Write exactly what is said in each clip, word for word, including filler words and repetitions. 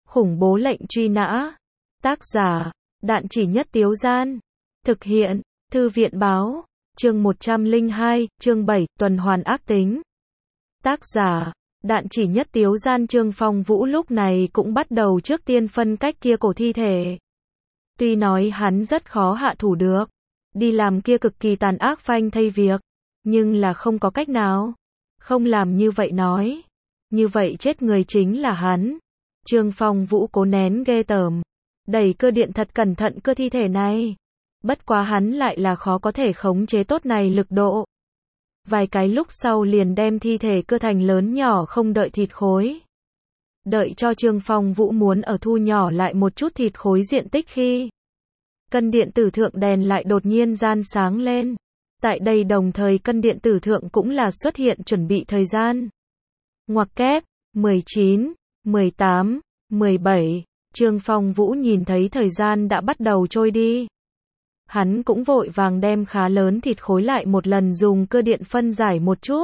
Khủng bố lệnh truy nã. Tác giả, Đạn Chỉ Nhất Tiếu Gian. Thực hiện, Thư viện báo. Chương một trăm lẻ hai, chương bảy, tuần hoàn ác tính. Tác giả, Đạn Chỉ Nhất Tiếu Gian. Trương Phong Vũ lúc này cũng bắt đầu trước tiên phân cách kia cổ thi thể. Tuy nói hắn rất khó hạ thủ được, đi làm kia cực kỳ tàn ác phanh thây việc, nhưng là không có cách nào. Không làm như vậy nói, như vậy chết người chính là hắn. Trương Phong Vũ cố nén ghê tởm, đẩy cơ điện thật cẩn thận cơ thi thể này. Bất quá hắn lại là khó có thể khống chế tốt này lực độ. Vài cái lúc sau liền đem thi thể cơ thành lớn nhỏ không đợi thịt khối. Đợi cho Trương Phong Vũ muốn ở thu nhỏ lại một chút thịt khối diện tích khi cân điện tử thượng đèn lại đột nhiên gian sáng lên. Tại đây đồng thời cân điện tử thượng cũng là xuất hiện chuẩn bị thời gian. Ngoặc kép, mười chín, mười tám, mười bảy, Trương Phong Vũ nhìn thấy thời gian đã bắt đầu trôi đi. Hắn cũng vội vàng đem khá lớn thịt khối lại một lần dùng cơ điện phân giải một chút.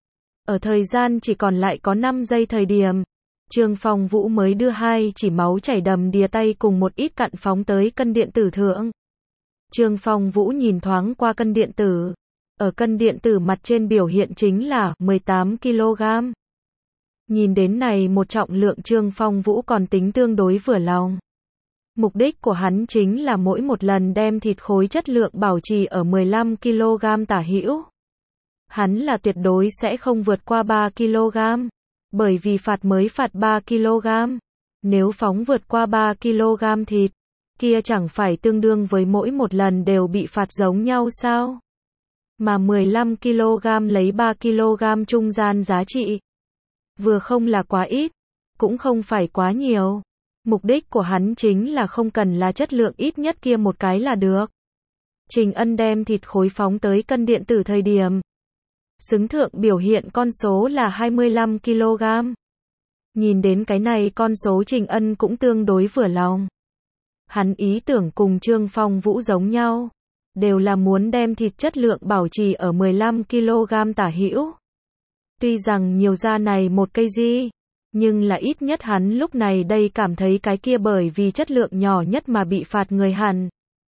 Ở thời gian chỉ còn lại có năm giây thời điểm, Trương Phong Vũ mới đưa hai chỉ máu chảy đầm đìa tay cùng một ít cặn phóng tới cân điện tử thượng. Trương Phong Vũ nhìn thoáng qua cân điện tử. Ở cân điện tử mặt trên biểu hiện chính là mười tám ki lô gam. Nhìn đến này một trọng lượng Trương Phong Vũ còn tính tương đối vừa lòng. Mục đích của hắn chính là mỗi một lần đem thịt khối chất lượng bảo trì ở mười lăm ki lô gam tả hữu. Hắn là tuyệt đối sẽ không vượt qua ba ki lô gam, bởi vì phạt mới phạt ba ki lô gam. Nếu phóng vượt qua ba ki lô gam thịt, kia chẳng phải tương đương với mỗi một lần đều bị phạt giống nhau sao? Mà mười lăm ki lô gam lấy ba ki lô gam trung gian giá trị. Vừa không là quá ít, cũng không phải quá nhiều. Mục đích của hắn chính là không cần là chất lượng ít nhất kia một cái là được. Trình Ân đem thịt khối phóng tới cân điện tử thời điểm. Xứng thượng biểu hiện con số là hai mươi lăm ki lô gam. Nhìn đến cái này con số Trình Ân cũng tương đối vừa lòng. Hắn ý tưởng cùng Trương Phong Vũ giống nhau. Đều là muốn đem thịt chất lượng bảo trì ở mười lăm ki lô gam tả hữu. Tuy rằng nhiều ra này một cây gì, nhưng là ít nhất hắn lúc này đây cảm thấy cái kia bởi vì chất lượng nhỏ nhất mà bị phạt người hẳn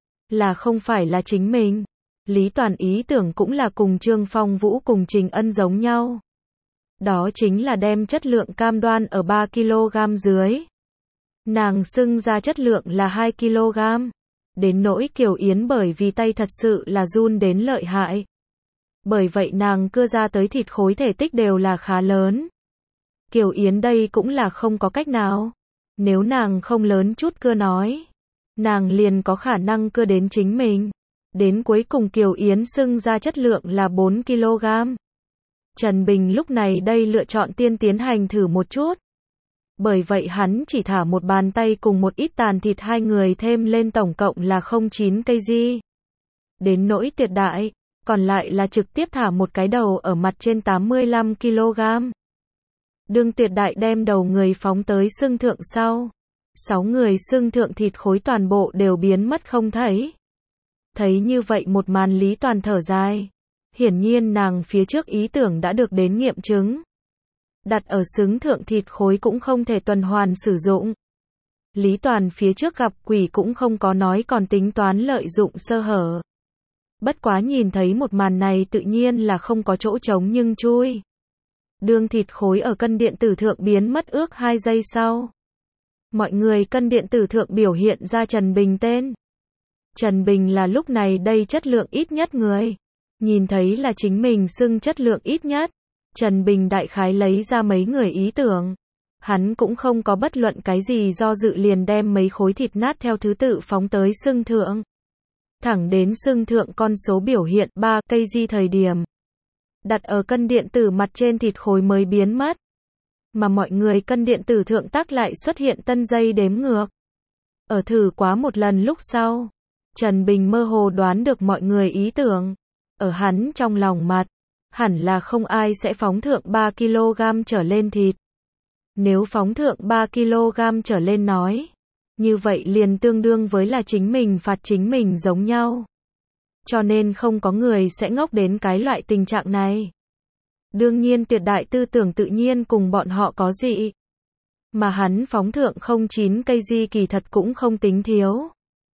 là không phải là chính mình. Lý Toàn ý tưởng cũng là cùng Trương Phong Vũ cùng Trình Ân giống nhau. Đó chính là đem chất lượng cam đoan ở ba ki lô gam dưới. Nàng xưng ra chất lượng là hai ki lô gam. Đến nỗi Kiều Yến bởi vì tay thật sự là run đến lợi hại. Bởi vậy nàng cưa ra tới thịt khối thể tích đều là khá lớn. Kiều Yến đây cũng là không có cách nào. Nếu nàng không lớn chút cưa nói, nàng liền có khả năng cưa đến chính mình. Đến cuối cùng Kiều Yến xưng ra chất lượng là bốn ki lô gam. Trần Bình lúc này đây lựa chọn tiên tiến hành thử một chút. Bởi vậy hắn chỉ thả một bàn tay cùng một ít tàn thịt hai người thêm lên tổng cộng là không chín cây di. Đến nỗi Tuyệt Đại, còn lại là trực tiếp thả một cái đầu ở mặt trên tám mươi lăm ki lô gam. Đương Tuyệt Đại đem đầu người phóng tới xương thượng sau. Sáu người xương thượng thịt khối toàn bộ đều biến mất không thấy. Thấy như vậy một màn Lý Toàn thở dài. Hiển nhiên nàng phía trước ý tưởng đã được đến nghiệm chứng. Đặt ở xứng thượng thịt khối cũng không thể tuần hoàn sử dụng. Lý Toàn phía trước gặp quỷ cũng không có nói còn tính toán lợi dụng sơ hở. Bất quá nhìn thấy một màn này tự nhiên là không có chỗ trống nhưng chui. Đương thịt khối ở cân điện tử thượng biến mất ước hai giây sau. Mọi người cân điện tử thượng biểu hiện ra Trần Bình tên. Trần Bình là lúc này đây chất lượng ít nhất người. Nhìn thấy là chính mình xưng chất lượng ít nhất. Trần Bình đại khái lấy ra mấy người ý tưởng. Hắn cũng không có bất luận cái gì do dự liền đem mấy khối thịt nát theo thứ tự phóng tới xưng thượng. Thẳng đến xưng thượng con số biểu hiện ba cây di thời điểm. Đặt ở cân điện tử mặt trên thịt khối mới biến mất. Mà mọi người cân điện tử thượng tác lại xuất hiện tân giây đếm ngược. Ở thử quá một lần lúc sau. Trần Bình mơ hồ đoán được mọi người ý tưởng. Ở hắn trong lòng mặt. Hẳn là không ai sẽ phóng thượng ba ki lô gam trở lên thịt. Nếu phóng thượng ba ki lô gam trở lên nói. Như vậy liền tương đương với là chính mình phạt chính mình giống nhau. Cho nên không có người sẽ ngốc đến cái loại tình trạng này. Đương nhiên Tuyệt Đại tư tưởng tự nhiên cùng bọn họ có dị. Mà hắn phóng thượng không chín cây di kỳ thật cũng không tính thiếu.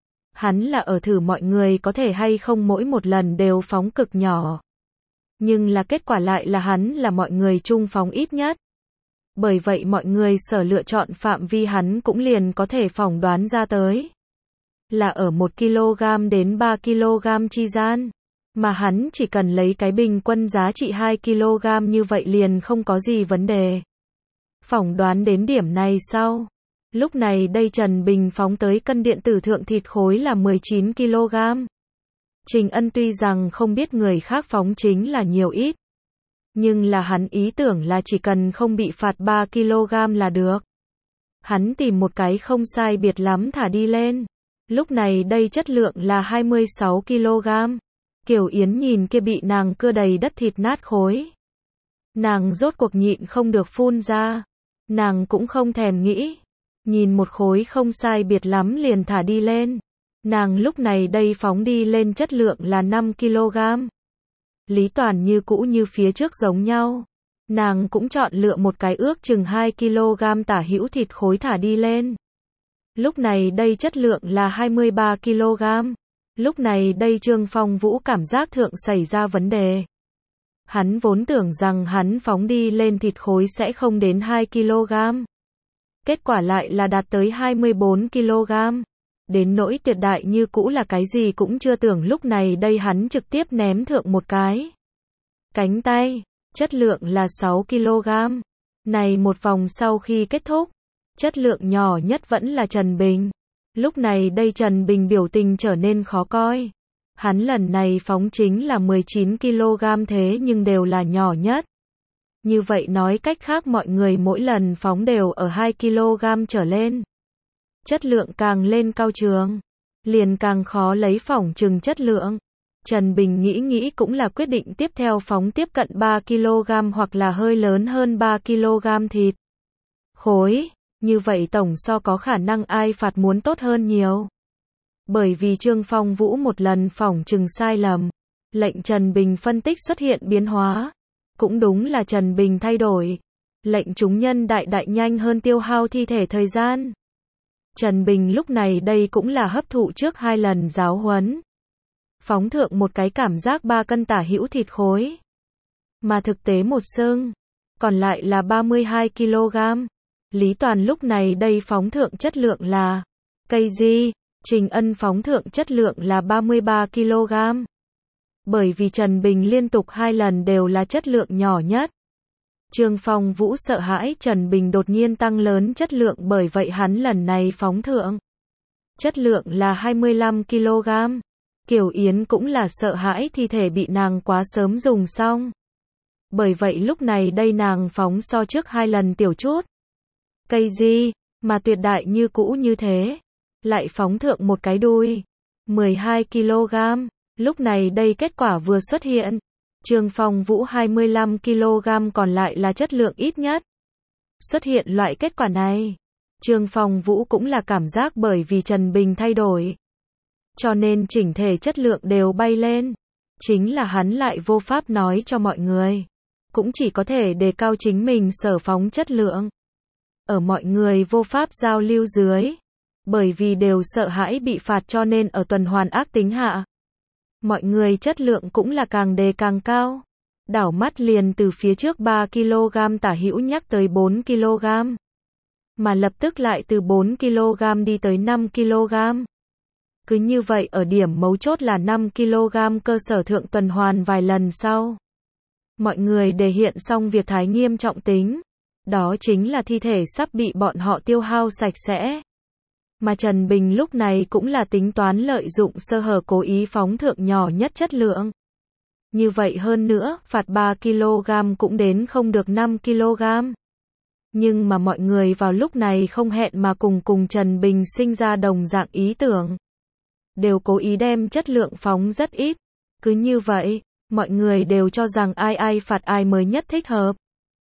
Hắn là ở thử mọi người có thể hay không mỗi một lần đều phóng cực nhỏ. Nhưng là kết quả lại là hắn là mọi người chung phóng ít nhất. Bởi vậy mọi người sở lựa chọn phạm vi hắn cũng liền có thể phỏng đoán ra tới. Là ở một ki lô gam đến ba ki lô gam chi gian. Mà hắn chỉ cần lấy cái bình quân giá trị hai ki lô gam như vậy liền không có gì vấn đề. Phỏng đoán đến điểm này sau. Lúc này đây Trần Bình phóng tới cân điện tử thượng thịt khối là mười chín ki lô gam. Trình Ân tuy rằng không biết người khác phóng chính là nhiều ít. Nhưng là hắn ý tưởng là chỉ cần không bị phạt ba ki lô gam là được. Hắn tìm một cái không sai biệt lắm thả đi lên. Lúc này đây chất lượng là hai mươi sáu ki lô gam. Kiều Yến nhìn kia bị nàng cưa đầy đất thịt nát khối. Nàng rốt cuộc nhịn không được phun ra. Nàng cũng không thèm nghĩ. Nhìn một khối không sai biệt lắm liền thả đi lên. Nàng lúc này đây phóng đi lên chất lượng là năm ki lô gam. Lý Toàn như cũ như phía trước giống nhau. Nàng cũng chọn lựa một cái ước chừng hai ki lô gam tả hữu thịt khối thả đi lên. Lúc này đây chất lượng là hai mươi ba ki lô gam. Lúc này đây Trương Phong Vũ cảm giác thượng xảy ra vấn đề. Hắn vốn tưởng rằng hắn phóng đi lên thịt khối sẽ không đến hai ki lô gam. Kết quả lại là đạt tới hai mươi bốn ki lô gam. Đến nỗi tuyệt đại như cũ là cái gì cũng chưa tưởng, lúc này đây hắn trực tiếp ném thượng một cái. Cánh tay, chất lượng là sáu ki lô gam. Này một vòng sau khi kết thúc, chất lượng nhỏ nhất vẫn là Trần Bình. Lúc này đây Trần Bình biểu tình trở nên khó coi. Hắn lần này phóng chính là mười chín ki lô gam thế nhưng đều là nhỏ nhất. Như vậy nói cách khác mọi người mỗi lần phóng đều ở hai ki lô gam trở lên. Chất lượng càng lên cao trường, liền càng khó lấy phỏng chừng chất lượng. Trần Bình nghĩ nghĩ cũng là quyết định tiếp theo phóng tiếp cận ba ki lô gam hoặc là hơi lớn hơn ba ki lô gam thịt khối. Như vậy tổng so có khả năng ai phạt muốn tốt hơn nhiều. Bởi vì Trương Phong Vũ một lần phỏng chừng sai lầm, lệnh Trần Bình phân tích xuất hiện biến hóa. Cũng đúng là Trần Bình thay đổi, lệnh chúng nhân đại đại nhanh hơn tiêu hao thi thể thời gian. Trần Bình lúc này đây cũng là hấp thụ trước hai lần giáo huấn. Phóng thượng một cái cảm giác ba cân tả hữu thịt khối. Mà thực tế một xương, còn lại là ba mươi hai ki lô gam. Lý Toàn lúc này đây phóng thượng chất lượng là cây di, Trình Ân phóng thượng chất lượng là ba mươi ba ki lô gam. Bởi vì Trần Bình liên tục hai lần đều là chất lượng nhỏ nhất. Trương Phong Vũ sợ hãi Trần Bình đột nhiên tăng lớn chất lượng, bởi vậy hắn lần này phóng thượng chất lượng là hai mươi lăm ki lô gam. Kiều Yến cũng là sợ hãi thi thể bị nàng quá sớm dùng xong. Bởi vậy lúc này đây nàng phóng so trước hai lần tiểu chút. Cây di, mà tuyệt đại như cũ như thế. Lại phóng thượng một cái đuôi. mười hai ki lô gam. Lúc này đây kết quả vừa xuất hiện. Trương Phong Vũ hai mươi lăm ki lô gam còn lại là chất lượng ít nhất. Xuất hiện loại kết quả này. Trương Phong Vũ cũng là cảm giác bởi vì Trần Bình thay đổi. Cho nên chỉnh thể chất lượng đều bay lên. Chính là hắn lại vô pháp nói cho mọi người. Cũng chỉ có thể đề cao chính mình sở phóng chất lượng. Ở mọi người vô pháp giao lưu dưới. Bởi vì đều sợ hãi bị phạt cho nên ở tuần hoàn ác tính hạ. Mọi người chất lượng cũng là càng đề càng cao. Đảo mắt liền từ phía trước ba ki lô gam tả hữu nhắc tới bốn ki lô gam. Mà lập tức lại từ bốn ki lô gam đi tới năm ki lô gam. Cứ như vậy ở điểm mấu chốt là năm ki lô gam cơ sở thượng tuần hoàn vài lần sau. Mọi người đề hiện xong việc thái nghiêm trọng tính. Đó chính là thi thể sắp bị bọn họ tiêu hao sạch sẽ. Mà Trần Bình lúc này cũng là tính toán lợi dụng sơ hở cố ý phóng thượng nhỏ nhất chất lượng. Như vậy hơn nữa, phạt ba ki lô gam cũng đến không được năm ki lô gam. Nhưng mà mọi người vào lúc này không hẹn mà cùng cùng Trần Bình sinh ra đồng dạng ý tưởng. Đều cố ý đem chất lượng phóng rất ít. Cứ như vậy, mọi người đều cho rằng ai ai phạt ai mới nhất thích hợp.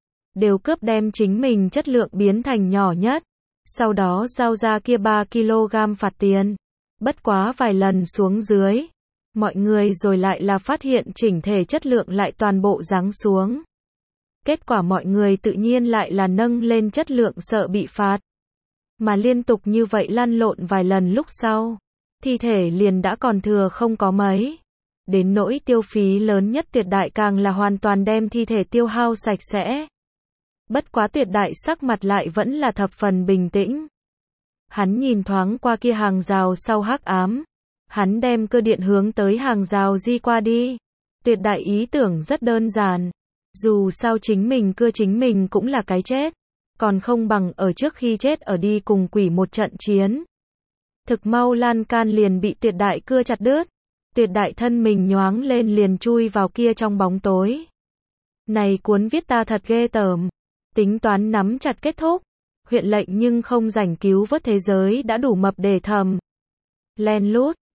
Đều cướp đem chính mình chất lượng biến thành nhỏ nhất. Sau đó giao ra kia ba ki lô gam phạt tiền. Bất quá vài lần xuống dưới. Mọi người rồi lại là phát hiện chỉnh thể chất lượng lại toàn bộ giáng xuống. Kết quả mọi người tự nhiên lại là nâng lên chất lượng sợ bị phạt. Mà liên tục như vậy lăn lộn vài lần lúc sau, thi thể liền đã còn thừa không có mấy. Đến nỗi tiêu phí lớn nhất Tuyệt Đại càng là hoàn toàn đem thi thể tiêu hao sạch sẽ. Bất quá Tuyệt Đại sắc mặt lại vẫn là thập phần bình tĩnh. Hắn nhìn thoáng qua kia hàng rào sau hắc ám. Hắn đem cơ điện hướng tới hàng rào di qua đi. Tuyệt Đại ý tưởng rất đơn giản. Dù sao chính mình cưa chính mình cũng là cái chết. Còn không bằng ở trước khi chết ở đi cùng quỷ một trận chiến. Thực mau lan can liền bị Tuyệt Đại cưa chặt đứt. Tuyệt Đại thân mình nhoáng lên liền chui vào kia trong bóng tối. Này cuốn viết ta thật ghê tởm. Tính toán nắm chặt kết thúc. Huyện lệnh nhưng không rảnh cứu vớt thế giới đã đủ mập để thầm. Len lút,